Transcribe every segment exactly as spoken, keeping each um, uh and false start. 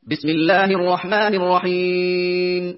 بسم الله الرحمن الرحيم.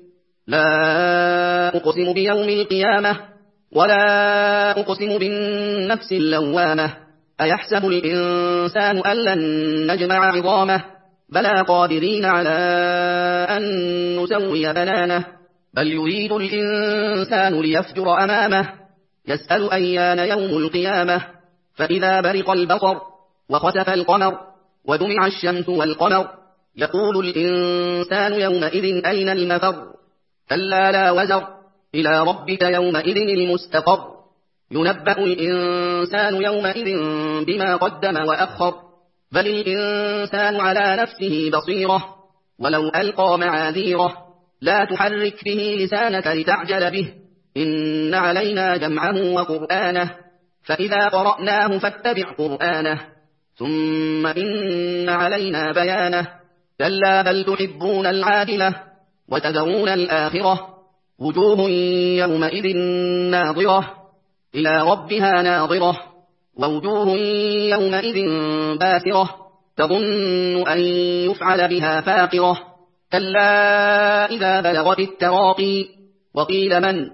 لا أقسم بيوم القيامة ولا أقسم بالنفس اللوامة. أيحسب الإنسان أن لن نجمع عظامه بلى قادرين على أن نسوي بنانه. بل يريد الإنسان ليفجر أمامه يسأل أيان يوم القيامة. فإذا برق البصر وخسف القمر وجمع الشمس والقمر يقول الإنسان يومئذ أين المفر. كلا لا وزر إلى ربك يومئذ المستقر. ينبأ الإنسان يومئذ بما قدم وأخر. بل الإنسان على نفسه بصيرة ولو ألقى معاذيره. لا تحرك به لسانك لتعجل به إن علينا جمعه وقرآنه. فإذا قرأناه فاتبع قرآنه ثم إن علينا بيانه. كلا بل تحبون العاجلة وتذرون الآخرة. وجوه يومئذ ناظرة إلى ربها ناظرة. ووجوه يومئذ باسرة تظن أن يفعل بها فاقرة. كلا إذا بلغت التراقي وقيل من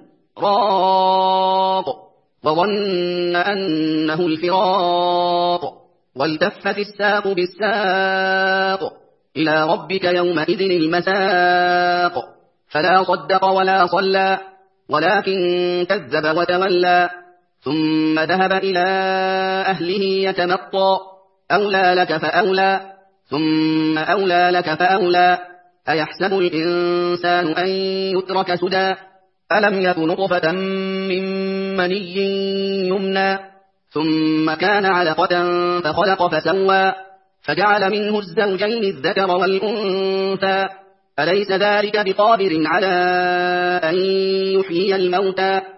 راق وظن أنه الفراق. والتفت الساق بالساق إلى ربك يومئذ المساق. فلا صدق ولا صلى ولكن كذب وتولى ثم ذهب إلى أهله يتمطى. أولى لك فأولى ثم أولى لك فأولى. أيحسب الإنسان أن يترك سدى ألم يك نطفة من مني يمنى ثم كان علقة فخلق فسوى فجعل منه الزوجين الذكر والأنثى. أليس ذلك بقادر على أن يحيي الموتى